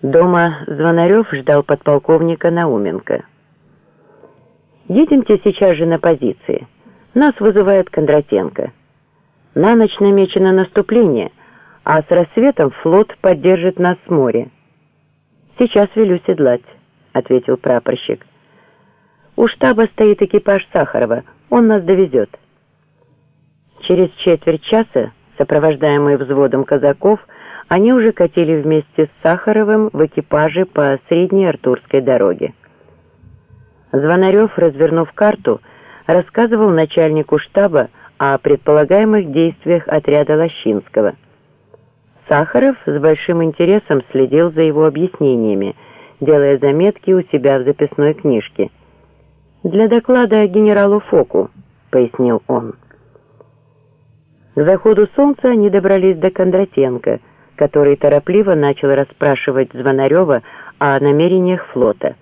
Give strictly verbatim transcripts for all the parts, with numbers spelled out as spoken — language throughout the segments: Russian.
Дома Звонарев ждал подполковника Науменко. «Едемте сейчас же на позиции. Нас вызывает Кондратенко. На ночь намечено наступление, а с рассветом флот поддержит нас с моря». «Сейчас велю седлать», — ответил прапорщик. «У штаба стоит экипаж Сахарова, он нас довезет». Через четверть часа, сопровождаемые взводом казаков, они уже катили вместе с Сахаровым в экипаже по Средней Артурской дороге. Звонарев, развернув карту, рассказывал начальнику штаба о предполагаемых действиях отряда Лощинского. Сахаров с большим интересом следил за его объяснениями, делая заметки у себя в записной книжке. «Для доклада генералу Фоку», — пояснил он. К заходу солнца они добрались до Кондратенко, который торопливо начал расспрашивать Звонарева о намерениях флота.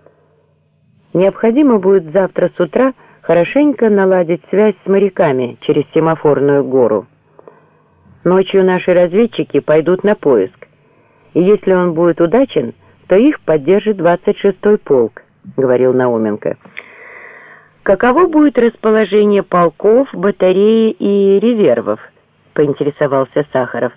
«Необходимо будет завтра с утра хорошенько наладить связь с моряками через Семафорную гору. Ночью наши разведчики пойдут на поиск, и если он будет удачен, то их поддержит двадцать шестой полк», — говорил Науменко. «Каково будет расположение полков, батареи и резервов?» — поинтересовался Сахаров.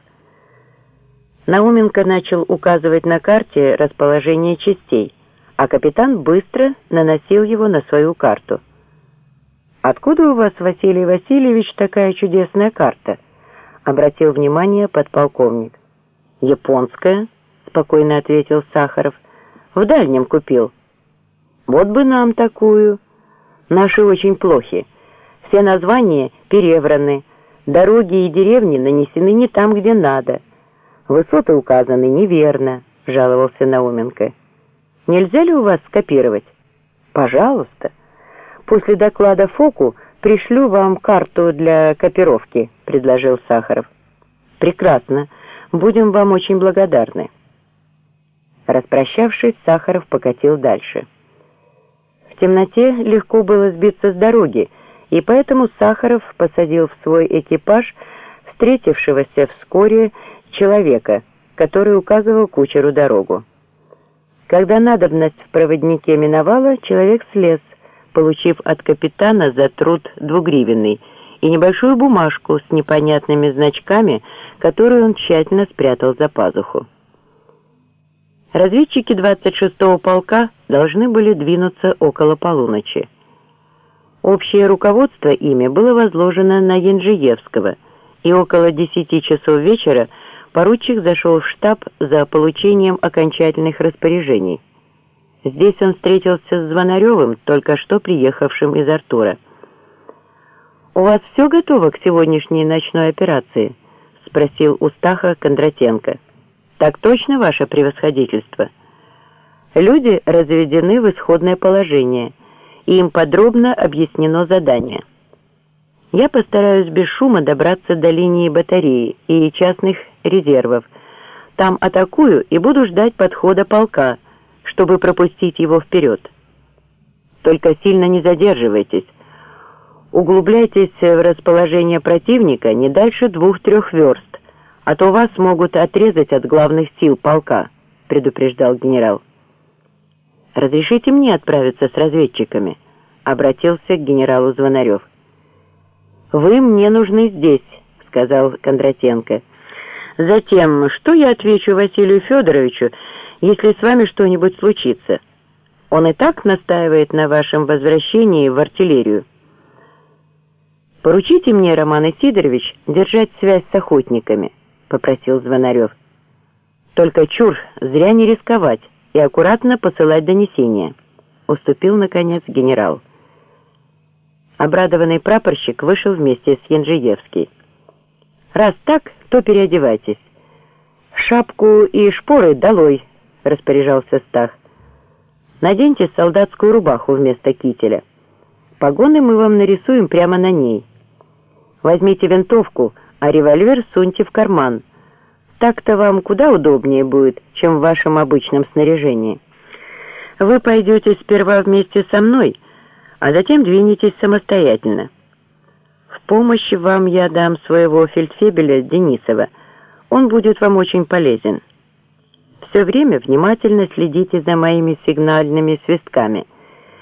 Науменко начал указывать на карте расположение частей, а капитан быстро наносил его на свою карту. «Откуда у вас, Василий Васильевич, такая чудесная карта?» — обратил внимание подполковник. «Японская», — спокойно ответил Сахаров. «В Дальнем купил». «Вот бы нам такую. Наши очень плохи. Все названия перевраны, дороги и деревни нанесены не там, где надо. Высоты указаны неверно», — жаловался Науменко. «Нельзя ли у вас скопировать?» «Пожалуйста. После доклада Фоку пришлю вам карту для копировки», — предложил Сахаров. «Прекрасно. Будем вам очень благодарны». Распрощавшись, Сахаров покатил дальше. В темноте легко было сбиться с дороги, и поэтому Сахаров посадил в свой экипаж встретившегося вскоре человека, который указывал кучеру дорогу. Когда надобность в проводнике миновала, человек слез, получив от капитана за труд двугривенный и небольшую бумажку с непонятными значками, которую он тщательно спрятал за пазуху. Разведчики двадцать шестого полка должны были двинуться около полуночи. Общее руководство ими было возложено на Янжиевского, и около десяти часов вечера поручик зашел в штаб за получением окончательных распоряжений. Здесь он встретился с Звонаревым, только что приехавшим из Артура. «У вас все готово к сегодняшней ночной операции?» — спросил у Стаха Кондратенко. «Так точно, ваше превосходительство. Люди разведены в исходное положение, и им подробно объяснено задание. Я постараюсь без шума добраться до линии батареи и частных резервов. Там атакую и буду ждать подхода полка, чтобы пропустить его вперед. Только сильно не задерживайтесь. Углубляйтесь в расположение противника не дальше двух-трех верст, а то вас могут отрезать от главных сил полка», — предупреждал генерал. «Разрешите мне отправиться с разведчиками?» — обратился к генералу Звонарев. «Вы мне нужны здесь», — сказал Кондратенко. «Затем, что я отвечу Василию Федоровичу, если с вами что-нибудь случится? Он и так настаивает на вашем возвращении в артиллерию». «Поручите мне, Роман Исидорович, держать связь с охотниками», — попросил Звонарев. «Только чур, зря не рисковать и аккуратно посылать донесения», — уступил, наконец, генерал. Обрадованный прапорщик вышел вместе с Янжиевским. «Раз так, то переодевайтесь. Шапку и шпоры долой», — распоряжался Стах. «Наденьте солдатскую рубаху вместо кителя. Погоны мы вам нарисуем прямо на ней. Возьмите винтовку, а револьвер суньте в карман. Так-то вам куда удобнее будет, чем в вашем обычном снаряжении. Вы пойдете сперва вместе со мной, а затем двинетесь самостоятельно. В помощь вам я дам своего фельдфебеля Денисова. Он будет вам очень полезен. Все время внимательно следите за моими сигнальными свистками.